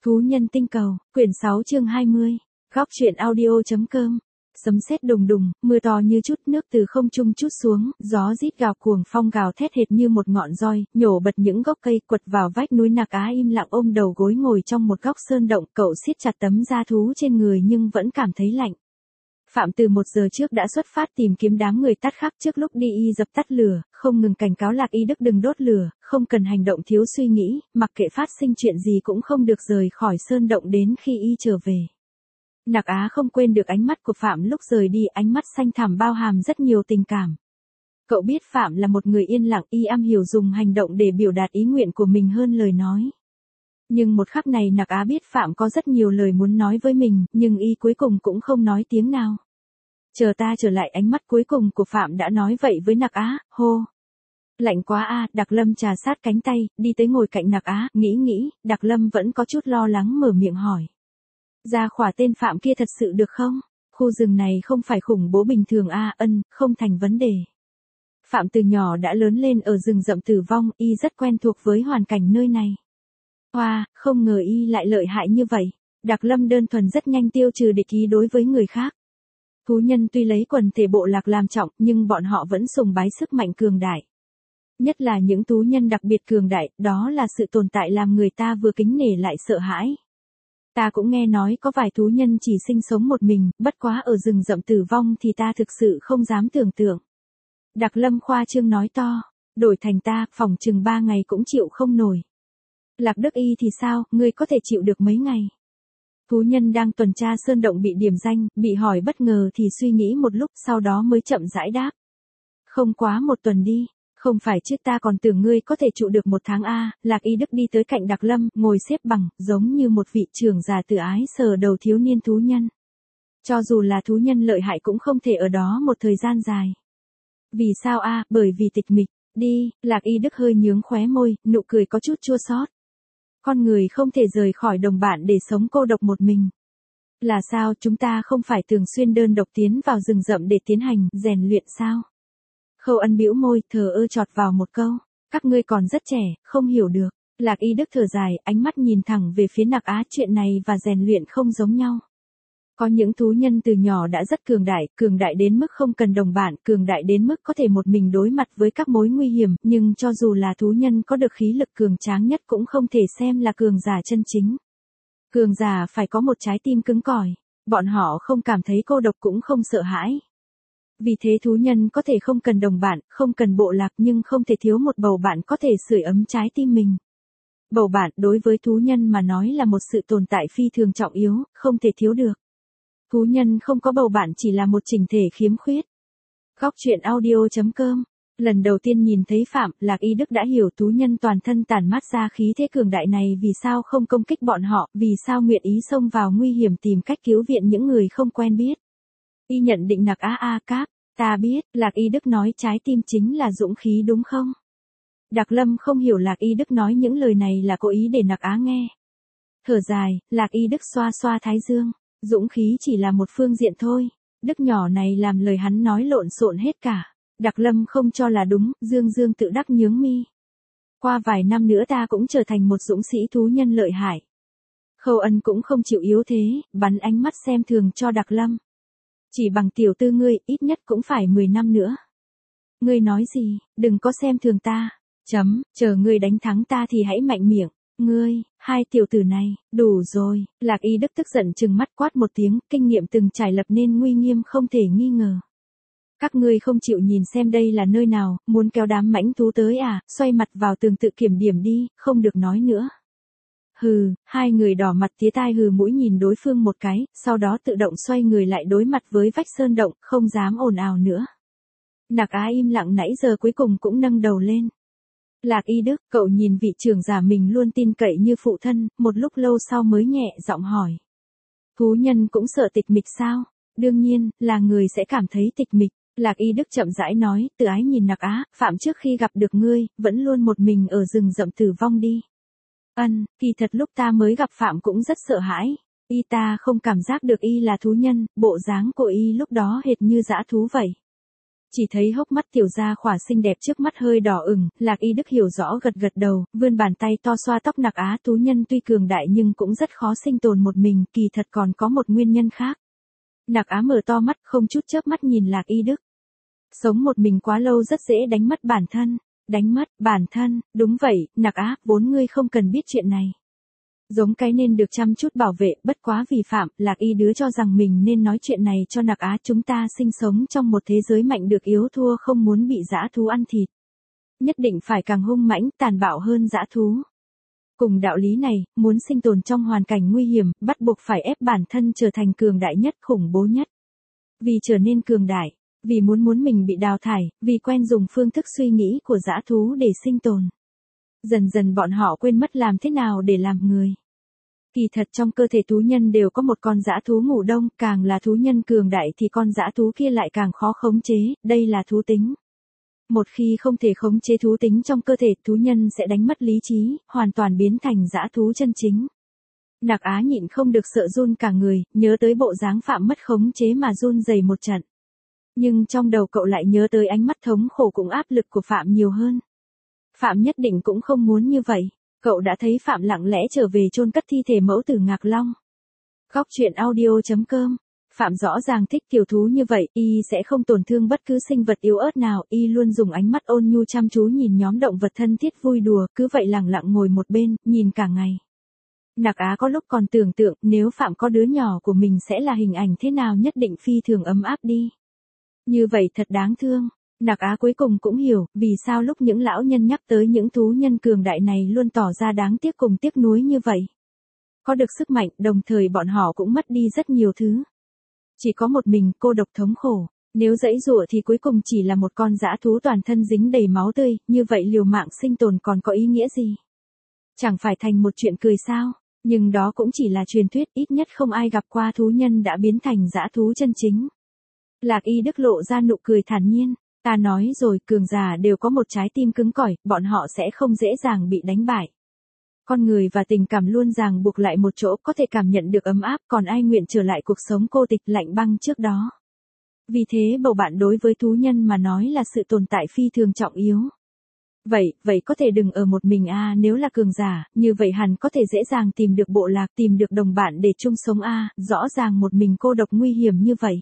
Thú nhân tinh cầu, quyển 6 chương 20. Góc truyện audio.com. Sấm sét đùng đùng, mưa to như chút nước từ không trung trút xuống, gió rít gào cuồng phong gào thét hệt như một ngọn roi, nhổ bật những gốc cây quật vào vách núi. Nạc Á im lặng ôm đầu gối ngồi trong một góc sơn động, cậu siết chặt tấm da thú trên người nhưng vẫn cảm thấy lạnh. Phạm từ 1 giờ trước đã xuất phát tìm kiếm đám người tát khắc. Trước lúc đi y dập tắt lửa, không ngừng cảnh cáo Lạc Y Đức đừng đốt lửa, không cần hành động thiếu suy nghĩ, mặc kệ phát sinh chuyện gì cũng không được rời khỏi sơn động đến khi y trở về. Nạc Á không quên được ánh mắt của Phạm lúc rời đi, ánh mắt xanh thẳm bao hàm rất nhiều tình cảm. Cậu biết Phạm là một người yên lặng, y am hiểu dùng hành động để biểu đạt ý nguyện của mình hơn lời nói. Nhưng một khắc này Nạc Á biết Phạm có rất nhiều lời muốn nói với mình, nhưng y cuối cùng cũng không nói tiếng nào. Chờ ta trở lại, ánh mắt cuối cùng của Phạm đã nói vậy với Nạc Á, hô. Lạnh quá a. Đạc Lâm trà sát cánh tay, đi tới ngồi cạnh Nạc Á, nghĩ, Đạc Lâm vẫn có chút lo lắng mở miệng hỏi. Ra khỏa tên Phạm kia thật sự được không? Khu rừng này không phải khủng bố bình thường a. Không thành vấn đề. Phạm từ nhỏ đã lớn lên ở rừng rậm Tử Vong, y rất quen thuộc với hoàn cảnh nơi này. Hoa, không ngờ y lại lợi hại như vậy. Đạc Lâm đơn thuần rất nhanh tiêu trừ địch ý đối với người khác. Thú nhân tuy lấy quần thể bộ lạc làm trọng, nhưng bọn họ vẫn sùng bái sức mạnh cường đại. Nhất là những thú nhân đặc biệt cường đại, đó là sự tồn tại làm người ta vừa kính nể lại sợ hãi. Ta cũng nghe nói có vài thú nhân chỉ sinh sống một mình, bất quá ở rừng rậm Tử Vong thì ta thực sự không dám tưởng tượng. Đạc Lâm khoa trương nói to, đổi thành ta, phòng chừng 3 ngày cũng chịu không nổi. Lạc Đức Y thì sao, ngươi có thể chịu được mấy ngày? Thú nhân đang tuần tra sơn động bị điểm danh, bị hỏi bất ngờ thì suy nghĩ một lúc, sau đó mới chậm rãi đáp. Không quá 1 tuần đi, không phải chứ, ta còn tưởng ngươi có thể trụ được 1 tháng a. Lạc Y Đức đi tới cạnh Đạc Lâm, ngồi xếp bằng, giống như một vị trưởng già từ ái sờ đầu thiếu niên thú nhân. Cho dù là thú nhân lợi hại cũng không thể ở đó một thời gian dài. Vì sao a? Bởi vì tịch mịch. Đi. Lạc Y Đức hơi nhướng khóe môi, nụ cười có chút chua xót. Con người không thể rời khỏi đồng bạn để sống cô độc một mình. Là sao, chúng ta không phải thường xuyên đơn độc tiến vào rừng rậm để tiến hành rèn luyện sao? Khâu Ân bĩu môi, thờ ơ chọt vào một câu. Các ngươi còn rất trẻ, không hiểu được. Lạc Y Đức thở dài, ánh mắt nhìn thẳng về phía Nạc Á. Chuyện này và rèn luyện không giống nhau. Có những thú nhân từ nhỏ đã rất cường đại đến mức không cần đồng bạn, cường đại đến mức có thể một mình đối mặt với các mối nguy hiểm, nhưng cho dù là thú nhân có được khí lực cường tráng nhất cũng không thể xem là cường giả chân chính. Cường giả phải có một trái tim cứng cỏi, bọn họ không cảm thấy cô độc cũng không sợ hãi. Vì thế thú nhân có thể không cần đồng bạn, không cần bộ lạc, nhưng không thể thiếu một bầu bạn có thể sưởi ấm trái tim mình. Bầu bạn đối với thú nhân mà nói là một sự tồn tại phi thường trọng yếu, không thể thiếu được. Thú nhân không có bầu bạn chỉ là một chỉnh thể khiếm khuyết. Góc truyện audio.com. Lần đầu tiên nhìn thấy Phạm, Lạc Y Đức đã hiểu thú nhân toàn thân tản mát ra khí thế cường đại này vì sao không công kích bọn họ, vì sao nguyện ý xông vào nguy hiểm tìm cách cứu viện những người không quen biết. Y nhận định Nạc Á Cáp, ta biết, Lạc Y Đức nói trái tim chính là dũng khí đúng không? Đạc Lâm không hiểu Lạc Y Đức nói những lời này là cố ý để Nạc Á nghe. Thở dài, Lạc Y Đức xoa xoa thái dương. Dũng khí chỉ là một phương diện thôi. Đức nhỏ này làm lời hắn nói lộn xộn hết cả. Đạc Lâm không cho là đúng, Dương tự đắc nhướng mi. Qua vài năm nữa ta cũng trở thành một dũng sĩ thú nhân lợi hại. Khâu Ân cũng không chịu yếu thế, bắn ánh mắt xem thường cho Đạc Lâm. Chỉ bằng tiểu tư ngươi, ít nhất cũng phải 10 năm nữa. Ngươi nói gì, đừng có xem thường ta. Chờ ngươi đánh thắng ta thì hãy mạnh miệng. Ngươi, hai tiểu tử này, đủ rồi. Lạc Y Đức tức giận trừng mắt quát một tiếng, kinh nghiệm từng trải lập nên nguy nghiêm không thể nghi ngờ. Các ngươi không chịu nhìn xem đây là nơi nào, muốn kéo đám mãnh thú tới à, xoay mặt vào tường tự kiểm điểm đi, không được nói nữa. Hừ, hai người đỏ mặt tía tai hừ mũi nhìn đối phương một cái, sau đó tự động xoay người lại đối mặt với vách sơn động, không dám ồn ào nữa. Nạc Á im lặng nãy giờ cuối cùng cũng nâng đầu lên. Lạc Y Đức, cậu nhìn vị trưởng giả mình luôn tin cậy như phụ thân, một lúc lâu sau mới nhẹ giọng hỏi. Thú nhân cũng sợ tịch mịch sao? Đương nhiên, là người sẽ cảm thấy tịch mịch. Lạc Y Đức chậm rãi nói, từ ái nhìn Nạc Á, Phạm trước khi gặp được ngươi, vẫn luôn một mình ở rừng rậm Tử Vong đi. Kỳ thật lúc ta mới gặp Phạm cũng rất sợ hãi. Ta không cảm giác được y là thú nhân, bộ dáng của y lúc đó hệt như dã thú vậy. Chỉ thấy hốc mắt tiểu gia khỏa xinh đẹp trước mắt hơi đỏ ửng, Lạc Y Đức hiểu rõ gật gật đầu, vươn bàn tay to xoa tóc Nặc Á. Thú nhân tuy cường đại nhưng cũng rất khó sinh tồn một mình, kỳ thật còn có một nguyên nhân khác. Nặc Á mở to mắt không chút chớp mắt nhìn Lạc Y Đức. Sống một mình quá lâu rất dễ đánh mất bản thân. Đánh mất bản thân, đúng vậy, Nặc Á, vốn ngươi không cần biết chuyện này. Giống cái nên được chăm chút bảo vệ, bất quá vì Phạm, Lạc Y đứa cho rằng mình nên nói chuyện này cho Nặc Á. Chúng ta sinh sống trong một thế giới mạnh được yếu thua, không muốn bị dã thú ăn thịt. Nhất định phải càng hung mãnh, tàn bạo hơn dã thú. Cùng đạo lý này, muốn sinh tồn trong hoàn cảnh nguy hiểm, bắt buộc phải ép bản thân trở thành cường đại nhất, khủng bố nhất. Vì trở nên cường đại, vì muốn mình bị đào thải, vì quen dùng phương thức suy nghĩ của dã thú để sinh tồn. Dần dần bọn họ quên mất làm thế nào để làm người. Kỳ thật trong cơ thể thú nhân đều có một con dã thú ngủ đông, càng là thú nhân cường đại thì con dã thú kia lại càng khó khống chế, đây là thú tính. Một khi không thể khống chế thú tính trong cơ thể, thú nhân sẽ đánh mất lý trí, hoàn toàn biến thành dã thú chân chính. Nặc Á nhịn không được sợ run cả người, nhớ tới bộ dáng Phạm mất khống chế mà run rẩy một trận. Nhưng trong đầu cậu lại nhớ tới ánh mắt thống khổ cùng áp lực của Phạm nhiều hơn. Phạm nhất định cũng không muốn như vậy. Cậu đã thấy Phạm lặng lẽ trở về chôn cất thi thể mẫu tử Ngạc Long. Góc truyện audio.com. Phạm rõ ràng thích tiểu thú như vậy, y sẽ không tổn thương bất cứ sinh vật yếu ớt nào, y luôn dùng ánh mắt ôn nhu chăm chú nhìn nhóm động vật thân thiết vui đùa, cứ vậy lặng lặng ngồi một bên, nhìn cả ngày. Nặc Á có lúc còn tưởng tượng, nếu Phạm có đứa nhỏ của mình sẽ là hình ảnh thế nào, nhất định phi thường ấm áp đi. Như vậy thật đáng thương. Nặc Á cuối cùng cũng hiểu, vì sao lúc những lão nhân nhắc tới những thú nhân cường đại này luôn tỏ ra đáng tiếc cùng tiếc nuối như vậy. Có được sức mạnh, đồng thời bọn họ cũng mất đi rất nhiều thứ. Chỉ có một mình, cô độc thống khổ. Nếu giãy giụa thì cuối cùng chỉ là một con dã thú toàn thân dính đầy máu tươi, như vậy liều mạng sinh tồn còn có ý nghĩa gì? Chẳng phải thành một chuyện cười sao? Nhưng đó cũng chỉ là truyền thuyết, ít nhất không ai gặp qua thú nhân đã biến thành dã thú chân chính. Lạc Y Đức lộ ra nụ cười thản nhiên. Ta nói rồi, cường giả đều có một trái tim cứng cỏi, bọn họ sẽ không dễ dàng bị đánh bại. Con người và tình cảm luôn ràng buộc lại một chỗ, có thể cảm nhận được ấm áp, còn ai nguyện trở lại cuộc sống cô tịch lạnh băng trước đó. Vì thế bầu bạn đối với thú nhân mà nói là sự tồn tại phi thường trọng yếu. Vậy có thể đừng ở một mình nếu là cường giả, như vậy hẳn có thể dễ dàng tìm được bộ lạc, tìm được đồng bạn để chung sống rõ ràng một mình cô độc nguy hiểm như vậy.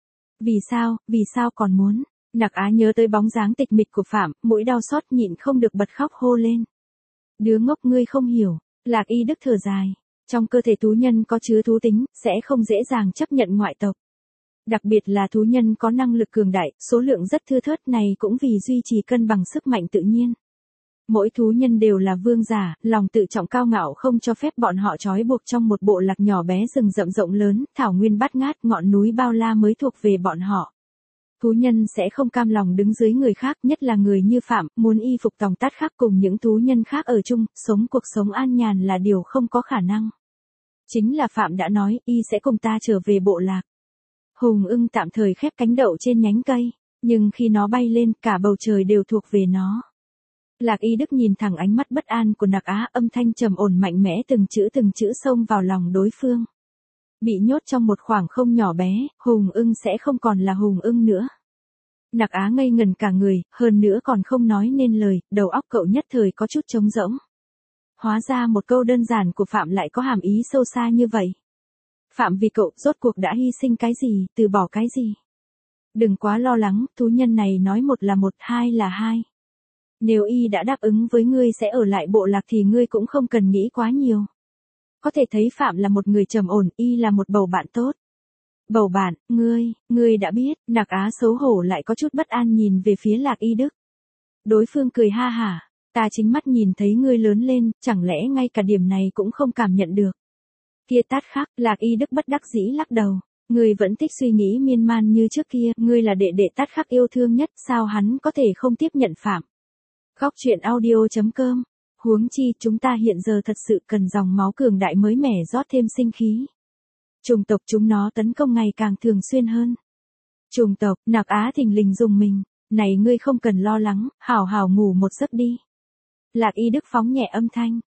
Vì sao còn muốn? Nặc Á nhớ tới bóng dáng tịch mịch của Phạm, mũi đau xót nhịn không được bật khóc hô lên. Đứa ngốc ngươi không hiểu. Lạc Y Đức thở dài. Trong cơ thể thú nhân có chứa thú tính, sẽ không dễ dàng chấp nhận ngoại tộc. Đặc biệt là thú nhân có năng lực cường đại, số lượng rất thưa thớt này cũng vì duy trì cân bằng sức mạnh tự nhiên. Mỗi thú nhân đều là vương giả, lòng tự trọng cao ngạo không cho phép bọn họ trói buộc trong một bộ lạc nhỏ bé rừng rậm rộng lớn, thảo nguyên bát ngát, ngọn núi bao la mới thuộc về bọn họ. Thú nhân sẽ không cam lòng đứng dưới người khác, nhất là người như Phạm, muốn y phục tòng tắt khác cùng những thú nhân khác ở chung, sống cuộc sống an nhàn là điều không có khả năng. Chính là Phạm đã nói, y sẽ cùng ta trở về bộ lạc. Hùng ưng tạm thời khép cánh đậu trên nhánh cây, nhưng khi nó bay lên, cả bầu trời đều thuộc về nó. Lạc Y Đức nhìn thẳng ánh mắt bất an của Nặc Á, âm thanh trầm ổn mạnh mẽ từng chữ xông vào lòng đối phương. Bị nhốt trong một khoảng không nhỏ bé, hùng ưng sẽ không còn là hùng ưng nữa. Nặc Á ngây ngần cả người, hơn nữa còn không nói nên lời, đầu óc cậu nhất thời có chút trống rỗng. Hóa ra một câu đơn giản của Phạm lại có hàm ý sâu xa như vậy. Phạm vì cậu, rốt cuộc đã hy sinh cái gì, từ bỏ cái gì? Đừng quá lo lắng, thú nhân này nói một là một, hai là hai. Nếu y đã đáp ứng với ngươi sẽ ở lại bộ lạc thì ngươi cũng không cần nghĩ quá nhiều. Có thể thấy Phạm là một người trầm ổn, y là một bầu bạn tốt. Bầu bạn, ngươi đã biết. Nặc Á xấu hổ lại có chút bất an nhìn về phía Lạc Y Đức. Đối phương cười ha hả, ta chính mắt nhìn thấy ngươi lớn lên, chẳng lẽ ngay cả điểm này cũng không cảm nhận được. Kia tát khắc, Lạc Y Đức bất đắc dĩ lắc đầu. Ngươi vẫn thích suy nghĩ miên man như trước kia, ngươi là đệ đệ tát khắc yêu thương nhất, sao hắn có thể không tiếp nhận Phạm. Góc truyện audio.com. Huống chi chúng ta hiện giờ thật sự cần dòng máu cường đại mới mẻ rót thêm sinh khí. Chủng tộc chúng nó tấn công ngày càng thường xuyên hơn. Chủng tộc, Nặc Á thình lình dùng mình. Này ngươi không cần lo lắng, hảo hảo ngủ một giấc đi. Lạc Y Đức phóng nhẹ âm thanh.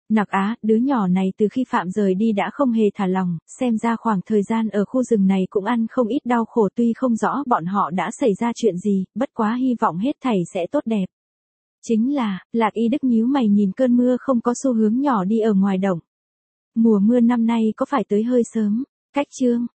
Nặc á, đứa nhỏ này từ khi Phạm rời đi đã không hề thả lòng, xem ra khoảng thời gian ở khu rừng này cũng ăn không ít đau khổ, tuy không rõ bọn họ đã xảy ra chuyện gì, bất quá hy vọng hết thảy sẽ tốt đẹp. Chính là, Lạc Y Đức nhíu mày nhìn cơn mưa không có xu hướng nhỏ đi ở ngoài động. Mùa mưa năm nay có phải tới hơi sớm, cách chương